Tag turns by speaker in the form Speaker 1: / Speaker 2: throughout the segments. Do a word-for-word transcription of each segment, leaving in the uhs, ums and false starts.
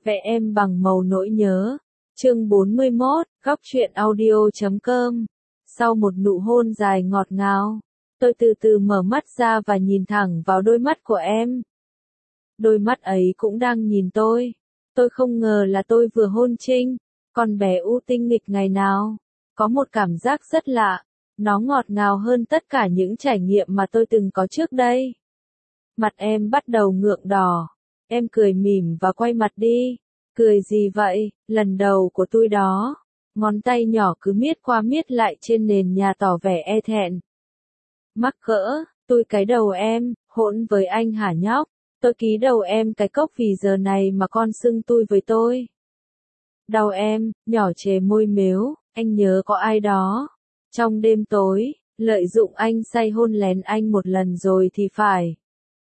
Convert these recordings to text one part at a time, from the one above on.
Speaker 1: Vẽ em bằng màu nỗi nhớ. Chương bốn mươi mốt, góc truyện audio chấm com. Sau một nụ hôn dài ngọt ngào, tôi từ từ mở mắt ra và nhìn thẳng vào đôi mắt của em. Đôi mắt ấy cũng đang nhìn tôi. Tôi không ngờ là tôi vừa hôn Trinh, con bé u tinh nghịch ngày nào. Có một cảm giác rất lạ, nó ngọt ngào hơn tất cả những trải nghiệm mà tôi từng có trước đây. Mặt em bắt đầu ngượng đỏ. Em cười mỉm và quay mặt đi. Cười gì vậy, lần đầu của tôi đó. Ngón tay nhỏ cứ miết qua miết lại trên nền nhà tỏ vẻ e thẹn. Mắc cỡ, tôi cái đầu em, hỗn với anh hả nhóc? Tôi ký đầu em cái cốc vì giờ này mà con xưng tôi với tôi. Đau em, nhỏ chề môi mếu, anh nhớ có ai đó. Trong đêm tối, lợi dụng anh say hôn lén anh một lần rồi thì phải.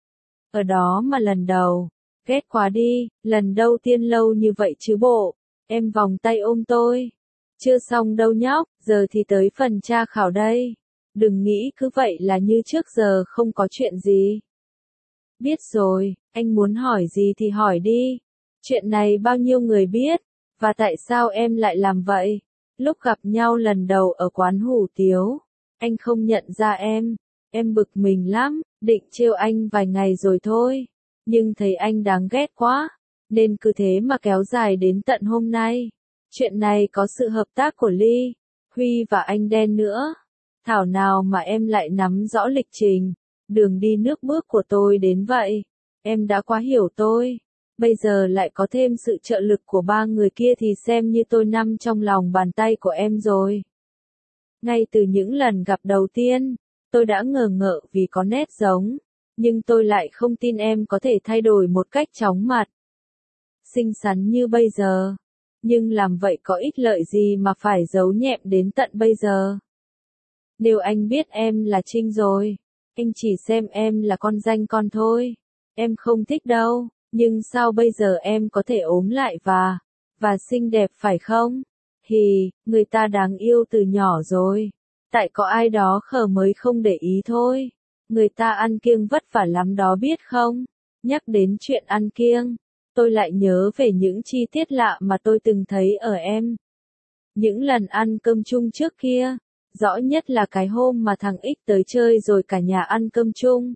Speaker 1: Ở đó mà lần đầu. Ghét quá đi, lần đầu tiên lâu như vậy chứ bộ. Em vòng tay ôm tôi. Chưa xong đâu nhóc, giờ thì tới phần tra khảo đây. Đừng nghĩ cứ vậy là như trước giờ không có chuyện gì. Biết rồi, anh muốn hỏi gì thì hỏi đi. Chuyện này bao nhiêu người biết, và tại sao em lại làm vậy? Lúc gặp nhau lần đầu ở quán hủ tiếu, anh không nhận ra em. Em bực mình lắm, định trêu anh vài ngày rồi thôi. Nhưng thấy anh đáng ghét quá, nên cứ thế mà kéo dài đến tận hôm nay. Chuyện này có sự hợp tác của Ly, Huy và anh Đen nữa. Thảo nào mà em lại nắm rõ lịch trình, đường đi nước bước của tôi đến vậy. Em đã quá hiểu tôi. Bây giờ lại có thêm sự trợ lực của ba người kia thì xem như tôi nằm trong lòng bàn tay của em rồi. Ngay từ những lần gặp đầu tiên, tôi đã ngờ ngợ vì có nét giống. Nhưng tôi lại không tin em có thể thay đổi một cách chóng mặt. Xinh xắn như bây giờ. Nhưng làm vậy có ích lợi gì mà phải giấu nhẹm đến tận bây giờ? Nếu anh biết em là Trinh rồi, anh chỉ xem em là con danh con thôi. Em không thích đâu, nhưng sao bây giờ em có thể ốm lại và, và xinh đẹp phải không? Hì, người ta đáng yêu từ nhỏ rồi. Tại có ai đó khờ mới không để ý thôi. Người ta ăn kiêng vất vả lắm đó biết không? Nhắc đến chuyện ăn kiêng, tôi lại nhớ về những chi tiết lạ mà tôi từng thấy ở em. Những lần ăn cơm chung trước kia, rõ nhất là cái hôm mà thằng X tới chơi rồi cả nhà ăn cơm chung.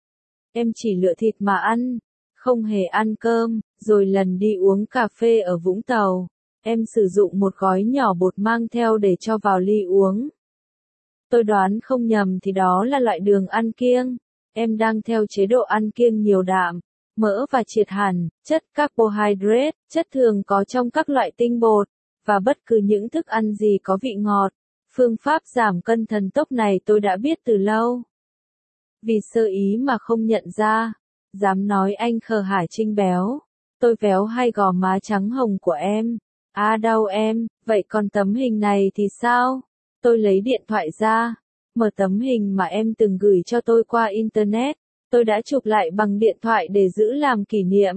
Speaker 1: Em chỉ lựa thịt mà ăn, không hề ăn cơm, rồi lần đi uống cà phê ở Vũng Tàu, em sử dụng một gói nhỏ bột mang theo để cho vào ly uống. Tôi đoán không nhầm thì đó là loại đường ăn kiêng. Em đang theo chế độ ăn kiêng nhiều đạm, mỡ và triệt hẳn, chất carbohydrate, chất thường có trong các loại tinh bột, và bất cứ những thức ăn gì có vị ngọt. Phương pháp giảm cân thần tốc này tôi đã biết từ lâu. Vì sơ ý mà không nhận ra, dám nói anh khờ hả Trinh béo. Tôi véo hay gò má trắng hồng của em. À đau em, vậy còn tấm hình này thì sao? Tôi lấy điện thoại ra, mở tấm hình mà em từng gửi cho tôi qua Internet. Tôi đã chụp lại bằng điện thoại để giữ làm kỷ niệm.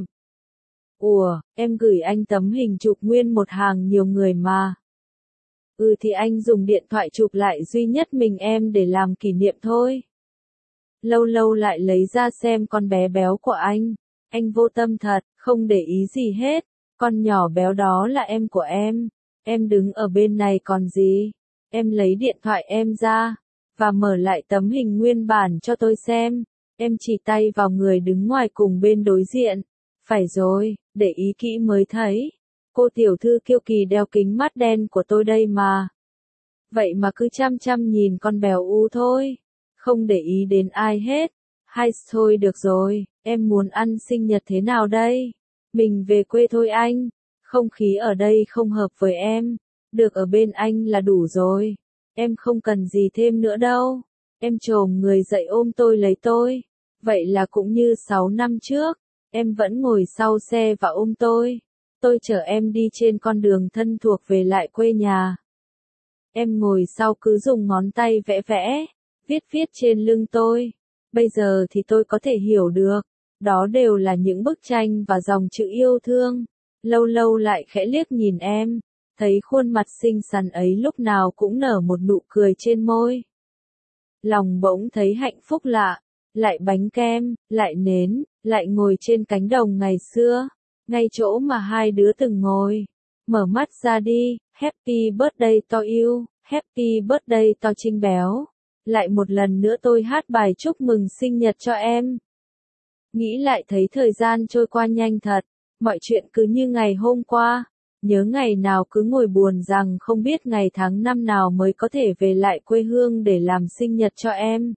Speaker 1: Ủa, em gửi anh tấm hình chụp nguyên một hàng nhiều người mà. Ừ thì anh dùng điện thoại chụp lại duy nhất mình em để làm kỷ niệm thôi. Lâu lâu lại lấy ra xem con bé béo của anh. Anh vô tâm thật, không để ý gì hết. Con nhỏ béo đó là em của em. Em đứng ở bên này còn gì? Em lấy điện thoại em ra, và mở lại tấm hình nguyên bản cho tôi xem. Em chỉ tay vào người đứng ngoài cùng bên đối diện. Phải rồi, để ý kỹ mới thấy. Cô tiểu thư kiêu kỳ đeo kính mắt đen của tôi đây mà. Vậy mà cứ chăm chăm nhìn con bèo u thôi. Không để ý đến ai hết. Hay thôi được rồi, em muốn ăn sinh nhật thế nào đây? Mình về quê thôi anh. Không khí ở đây không hợp với em. Được ở bên anh là đủ rồi. Em không cần gì thêm nữa đâu. Em chồm người dậy ôm tôi lấy tôi. Vậy là cũng như sáu năm trước. Em vẫn ngồi sau xe và ôm tôi. Tôi chở em đi trên con đường thân thuộc về lại quê nhà. Em ngồi sau cứ dùng ngón tay vẽ vẽ, viết viết trên lưng tôi. Bây giờ thì tôi có thể hiểu được. Đó đều là những bức tranh và dòng chữ yêu thương. Lâu lâu lại khẽ liếc nhìn em. Thấy khuôn mặt xinh xắn ấy lúc nào cũng nở một nụ cười trên môi. Lòng bỗng thấy hạnh phúc lạ. Lại bánh kem, lại nến, lại ngồi trên cánh đồng ngày xưa. ngay chỗ mà hai đứa từng ngồi. Mở mắt ra đi, happy birthday to you, happy birthday to Trinh béo. Lại một lần nữa tôi hát bài chúc mừng sinh nhật cho em. Nghĩ lại thấy thời gian trôi qua nhanh thật, mọi chuyện cứ như ngày hôm qua. Nhớ ngày nào cứ ngồi buồn rằng không biết ngày tháng năm nào mới có thể về lại quê hương để làm sinh nhật cho em.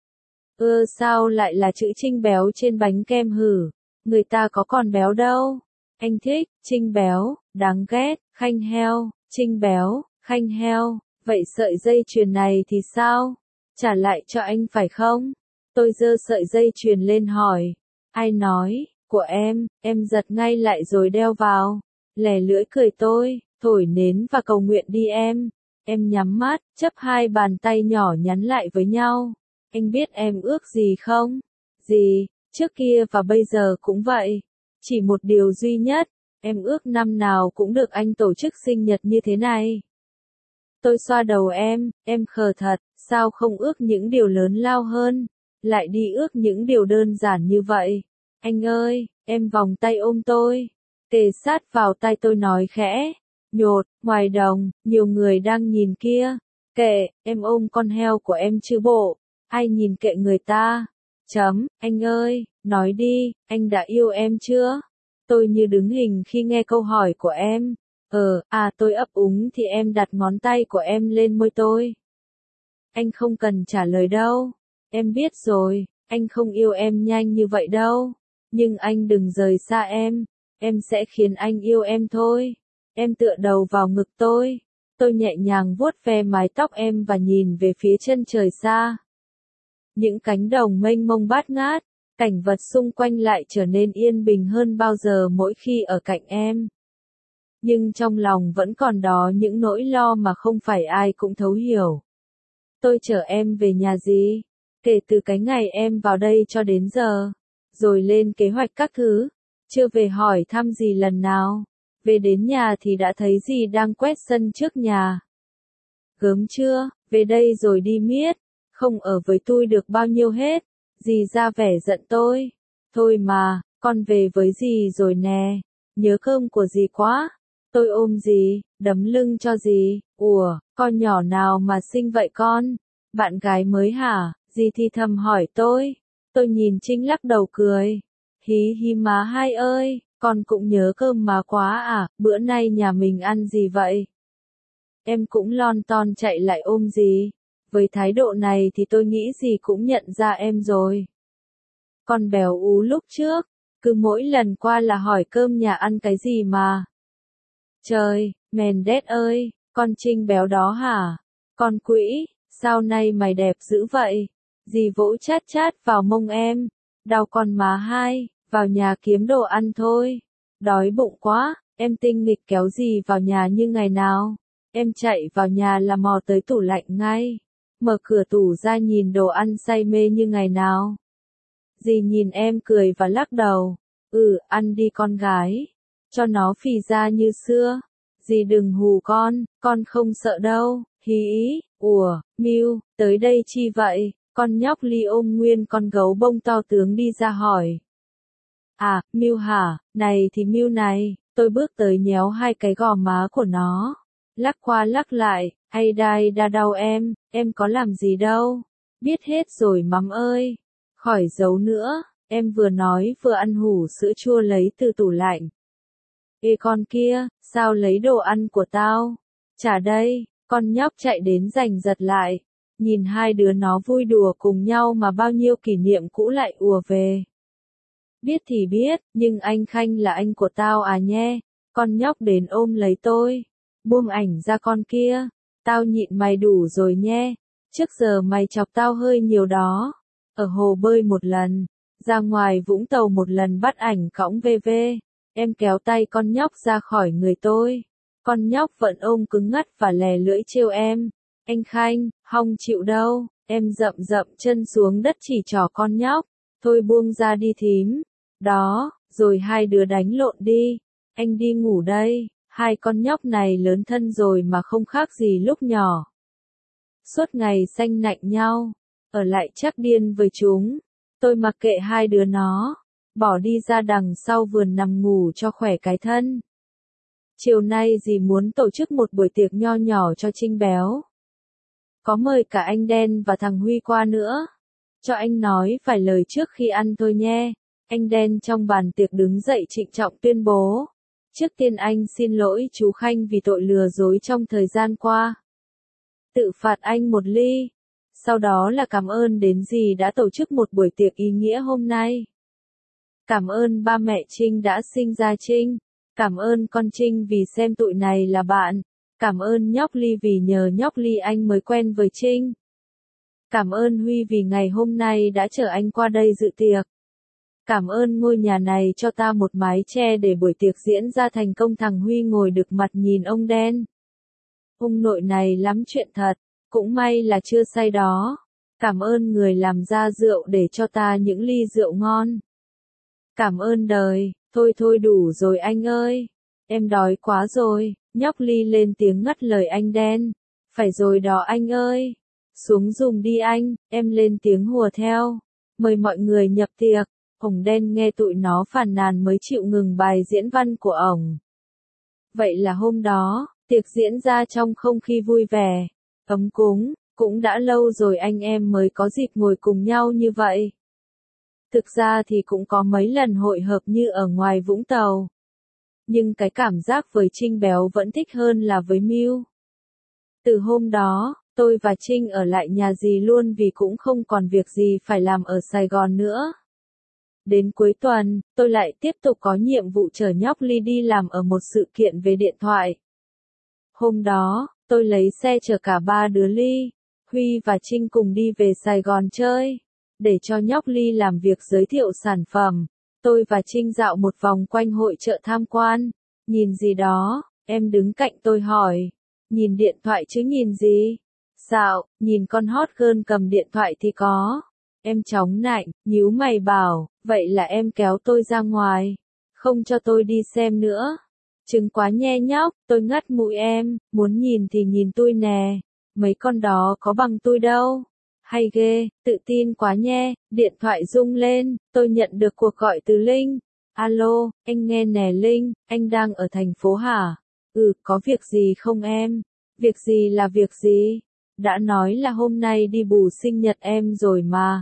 Speaker 1: Ơ sao lại là chữ Trinh béo trên bánh kem hử, người ta có còn béo đâu. Anh thích, Trinh béo, đáng ghét, Khanh heo, Trinh béo, Khanh heo, vậy sợi dây chuyền này thì sao? Trả lại cho anh phải không? Tôi giơ sợi dây chuyền lên hỏi. Ai nói, của em, em giật ngay lại rồi đeo vào. Lè lưỡi cười tôi, thổi nến và cầu nguyện đi em. Em nhắm mắt, chấp hai bàn tay nhỏ nhắn lại với nhau. Anh biết em ước gì không? Gì, trước kia và bây giờ cũng vậy. Chỉ một điều duy nhất, em ước năm nào cũng được anh tổ chức sinh nhật như thế này. Tôi xoa đầu em, em khờ thật, sao không ước những điều lớn lao hơn, lại đi ước những điều đơn giản như vậy. Anh ơi, em vòng tay ôm tôi, kề sát vào tai tôi nói khẽ, nhột, ngoài đồng, nhiều người đang nhìn kia. Kệ, em ôm con heo của em chứ bộ, ai nhìn kệ người ta. Chấm, anh ơi, nói đi, anh đã yêu em chưa? Tôi như đứng hình khi nghe câu hỏi của em. Ờ, à tôi ấp úng thì em đặt ngón tay của em lên môi tôi. Anh không cần trả lời đâu. Em biết rồi, anh không yêu em nhanh như vậy đâu. Nhưng anh đừng rời xa em. Em sẽ khiến anh yêu em thôi. Em tựa đầu vào ngực tôi. Tôi nhẹ nhàng vuốt ve mái tóc em và nhìn về phía chân trời xa. Những cánh đồng mênh mông bát ngát, cảnh vật xung quanh lại trở nên yên bình hơn bao giờ mỗi khi ở cạnh em. Nhưng trong lòng vẫn còn đó những nỗi lo mà không phải ai cũng thấu hiểu. Tôi chở em về nhà gì? Kể từ cái ngày em vào đây cho đến giờ, rồi lên kế hoạch các thứ, chưa về hỏi thăm gì lần nào. Về đến nhà thì đã thấy dì đang quét sân trước nhà. Gớm chưa, về đây rồi đi miết, không ở với tôi được bao nhiêu hết. Dì ra vẻ giận tôi. Thôi mà, con về với dì rồi nè, nhớ cơm của dì quá. Tôi ôm dì, đấm lưng cho dì. Ủa, con nhỏ nào mà xinh vậy con? Bạn gái mới hả? Dì thì thầm hỏi tôi. Tôi nhìn Trinh lắc đầu cười. Hí hí má hai ơi, con cũng nhớ cơm má quá à, bữa nay nhà mình ăn gì vậy? Em cũng lon ton chạy lại ôm dì. Với thái độ này thì tôi nghĩ dì cũng nhận ra em rồi. Con béo ú lúc trước, cứ mỗi lần qua là hỏi cơm nhà ăn cái gì mà. Trời, mèn đét ơi, con Trinh béo đó hả? Con quỷ, sao nay mày đẹp dữ vậy? Dì vỗ chát chát vào mông em. Đau con má hai, vào nhà kiếm đồ ăn thôi. Đói bụng quá, em tinh nghịch kéo dì vào nhà như ngày nào. Em chạy vào nhà là mò tới tủ lạnh ngay. Mở cửa tủ ra nhìn đồ ăn say mê như ngày nào. Dì nhìn em cười và lắc đầu. Ừ, ăn đi con gái. Cho nó phì ra như xưa. Dì đừng hù con, con không sợ đâu. Hí ý, ủa, Miu, tới đây chi vậy? Con nhóc Ly ôm nguyên con gấu bông to tướng đi ra hỏi. À, Miu hả, này thì Miu này. Tôi bước tới nhéo hai cái gò má của nó. Lắc qua lắc lại, hay đai đa đau em, em có làm gì đâu. Biết hết rồi mắm ơi. Khỏi giấu nữa, em vừa nói vừa ăn hủ sữa chua lấy từ tủ lạnh. Ê con kia, sao lấy đồ ăn của tao? Trả đây, con nhóc chạy đến giành giật lại. Nhìn hai đứa nó vui đùa cùng nhau mà bao nhiêu kỷ niệm cũ lại ùa về. Biết thì biết, nhưng anh Khanh là anh của tao à nhé. Con nhóc đến ôm lấy tôi. Buông ảnh ra con kia. Tao nhịn mày đủ rồi nhé. Trước giờ mày chọc tao hơi nhiều đó. Ở hồ bơi một lần. Ra ngoài Vũng Tàu một lần bắt ảnh cõng vê vê. Em kéo tay con nhóc ra khỏi người tôi. Con nhóc vẫn ôm cứng ngắt và lè lưỡi trêu em. Anh Khanh, hong chịu đâu. Em dậm dậm chân xuống đất chỉ trỏ con nhóc. Thôi buông ra đi thím. Đó, rồi hai đứa đánh lộn đi. Anh đi ngủ đây. Hai con nhóc này lớn thân rồi mà không khác gì lúc nhỏ. Suốt ngày xanh nạnh nhau. Ở lại chắc điên với chúng. Tôi mặc kệ hai đứa nó. bỏ đi ra đằng sau vườn nằm ngủ cho khỏe cái thân. Chiều nay dì muốn tổ chức một buổi tiệc nho nhỏ cho Trinh béo. Có mời cả anh Đen và thằng Huy qua nữa. Cho anh nói vài lời trước khi ăn thôi nhé. Anh Đen trong bàn tiệc đứng dậy trịnh trọng tuyên bố. Trước tiên anh xin lỗi chú Khanh vì tội lừa dối trong thời gian qua. Tự phạt anh một ly. Sau đó là cảm ơn đến dì đã tổ chức một buổi tiệc ý nghĩa hôm nay. Cảm ơn ba mẹ Trinh đã sinh ra Trinh. Cảm ơn con Trinh vì xem tụi này là bạn. Cảm ơn nhóc Ly vì nhờ nhóc Ly anh mới quen với Trinh. Cảm ơn Huy vì ngày hôm nay đã chở anh qua đây dự tiệc. Cảm ơn ngôi nhà này cho ta một mái che để buổi tiệc diễn ra thành công. Thằng Huy ngồi được mặt nhìn ông Đen. Ông nội này lắm chuyện thật, cũng may là chưa say đó. Cảm ơn người làm ra rượu để cho ta những ly rượu ngon. Cảm ơn đời, thôi thôi đủ rồi anh ơi. Em đói quá rồi, nhóc Ly lên tiếng ngắt lời anh Đen. Phải rồi đó anh ơi. Xuống dùng đi anh, em lên tiếng hùa theo. Mời mọi người nhập tiệc. Ông Đen nghe tụi nó phàn nàn mới chịu ngừng bài diễn văn của ổng. Vậy là hôm đó, tiệc diễn ra trong không khí vui vẻ, ấm cúng, cũng đã lâu rồi anh em mới có dịp ngồi cùng nhau như vậy. Thực ra thì cũng có mấy lần hội hợp như ở ngoài Vũng Tàu. Nhưng cái cảm giác với Trinh béo vẫn thích hơn là với Miu. Từ hôm đó, tôi và Trinh ở lại nhà dì luôn vì cũng không còn việc gì phải làm ở Sài Gòn nữa. Đến cuối tuần, tôi lại tiếp tục có nhiệm vụ chở nhóc Ly đi làm ở một sự kiện về điện thoại. Hôm đó, tôi lấy xe chở cả ba đứa Ly, Huy và Trinh cùng đi về Sài Gòn chơi. Để cho nhóc Ly làm việc giới thiệu sản phẩm, tôi và Trinh dạo một vòng quanh hội chợ tham quan. Nhìn gì đó, em đứng cạnh tôi hỏi. Nhìn điện thoại chứ nhìn gì? Dạo, nhìn con hot girl cầm điện thoại thì có. Em chóng nạnh, nhíu mày bảo, vậy là em kéo tôi ra ngoài. Không cho tôi đi xem nữa. Trứng quá nhe nhóc, tôi ngắt mũi em, muốn nhìn thì nhìn tôi nè. Mấy con đó có bằng tôi đâu. Hay ghê, tự tin quá nhe, điện thoại rung lên, tôi nhận được cuộc gọi từ Linh. Alo, anh nghe nè Linh, anh đang ở thành phố hả? Ừ, có việc gì không em? Việc gì là việc gì? Đã nói là hôm nay đi bù sinh nhật em rồi mà.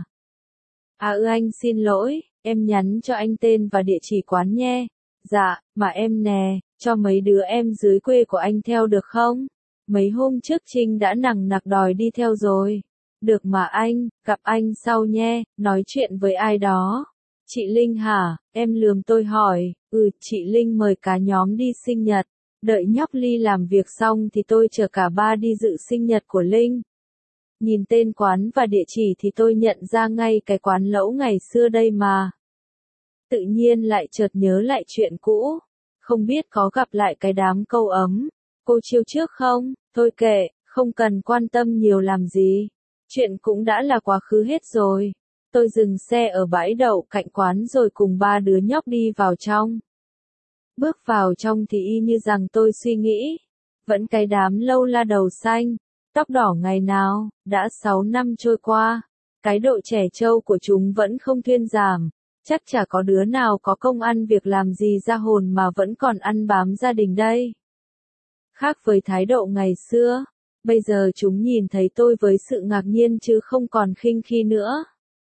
Speaker 1: À ừ anh xin lỗi, em nhắn cho anh tên và địa chỉ quán nhé. Dạ, mà em nè, cho mấy đứa em dưới quê của anh theo được không? Mấy hôm trước Trinh đã nằng nặc đòi đi theo rồi. Được mà anh, gặp anh sau nhé, nói chuyện với ai đó. Chị Linh hả? Em lườm tôi hỏi, ừ chị Linh mời cả nhóm đi sinh nhật. Đợi nhóc Ly làm việc xong thì tôi chở cả ba đi dự sinh nhật của Linh. Nhìn tên quán và địa chỉ thì tôi nhận ra ngay cái quán lẩu ngày xưa đây mà. Tự nhiên lại chợt nhớ lại chuyện cũ. Không biết có gặp lại cái đám câu ấm. Cô chiêu trước không? Thôi kệ, không cần quan tâm nhiều làm gì. Chuyện cũng đã là quá khứ hết rồi. Tôi dừng xe ở bãi đậu cạnh quán rồi cùng ba đứa nhóc đi vào trong. Bước vào trong thì y như rằng tôi suy nghĩ. Vẫn cái đám lâu la đầu xanh, tóc đỏ ngày nào, đã sáu năm trôi qua. Cái độ trẻ trâu của chúng vẫn không thuyên giảm. Chắc chả có đứa nào có công ăn việc làm gì ra hồn mà vẫn còn ăn bám gia đình đây. Khác với thái độ ngày xưa, bây giờ chúng nhìn thấy tôi với sự ngạc nhiên chứ không còn khinh khi nữa.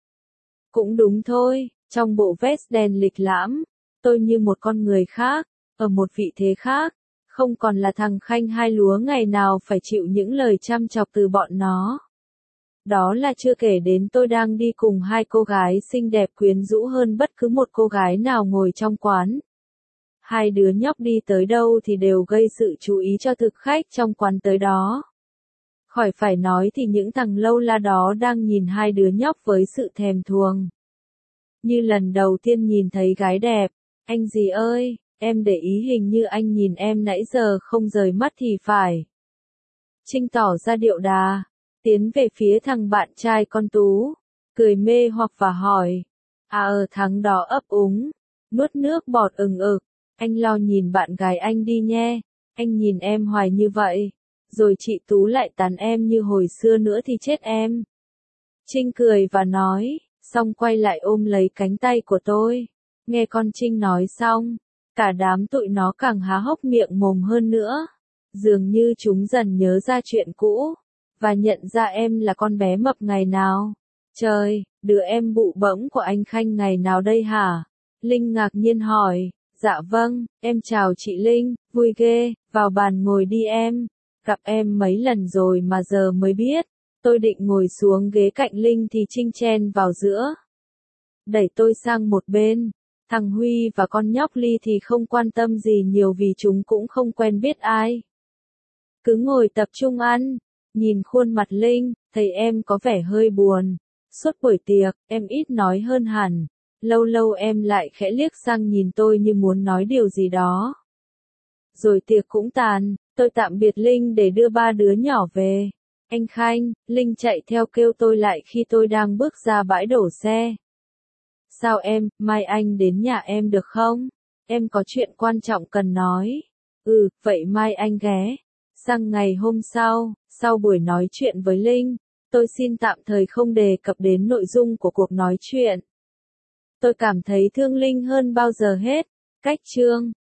Speaker 1: Cũng đúng thôi, trong bộ vest đen lịch lãm, tôi như một con người khác, ở một vị thế khác, không còn là thằng Khanh hai lúa ngày nào phải chịu những lời chăm chọc từ bọn nó. Đó là chưa kể đến tôi đang đi cùng hai cô gái xinh đẹp quyến rũ hơn bất cứ một cô gái nào ngồi trong quán. Hai đứa nhóc đi tới đâu thì đều gây sự chú ý cho thực khách trong quán tới đó. Khỏi phải nói thì những thằng lâu la đó đang nhìn hai đứa nhóc với sự thèm thuồng. Như lần đầu tiên nhìn thấy gái đẹp, anh gì ơi, em để ý hình như anh nhìn em nãy giờ không rời mắt thì phải. Trinh tỏ ra điệu đà, tiến về phía thằng bạn trai con Tú, cười mê hoặc và hỏi. À ờ thằng đó ấp úng, nuốt nước bọt ừng ực, anh lo nhìn bạn gái anh đi nhé, anh nhìn em hoài như vậy, rồi chị Tú lại tán em như hồi xưa nữa thì chết em. Trinh cười và nói, xong quay lại ôm lấy cánh tay của tôi. Nghe con Trinh nói xong, cả đám tụi nó càng há hốc miệng mồm hơn nữa. Dường như chúng dần nhớ ra chuyện cũ, và nhận ra em là con bé mập ngày nào. Trời, đứa em bụ bẫm của anh Khanh ngày nào đây hả? Linh ngạc nhiên hỏi. Dạ vâng, em chào chị Linh, vui ghê, vào bàn ngồi đi em. Gặp em mấy lần rồi mà giờ mới biết. Tôi định ngồi xuống ghế cạnh Linh thì Trinh chen vào giữa. Đẩy tôi sang một bên. Thằng Huy và con nhóc Ly thì không quan tâm gì nhiều vì chúng cũng không quen biết ai. Cứ ngồi tập trung ăn. Nhìn khuôn mặt Linh, thấy em có vẻ hơi buồn. Suốt buổi tiệc, em ít nói hơn hẳn. Lâu lâu em lại khẽ liếc sang nhìn tôi như muốn nói điều gì đó. Rồi tiệc cũng tàn, tôi tạm biệt Linh để đưa ba đứa nhỏ về. Anh Khanh, Linh chạy theo kêu tôi lại khi tôi đang bước ra bãi đổ xe. Sao em, mai anh đến nhà em được không? Em có chuyện quan trọng cần nói. Ừ, vậy mai anh ghé. Sang ngày hôm sau, sau buổi nói chuyện với Linh, tôi xin tạm thời không đề cập đến nội dung của cuộc nói chuyện. Tôi cảm thấy thương Linh hơn bao giờ hết. Cách chương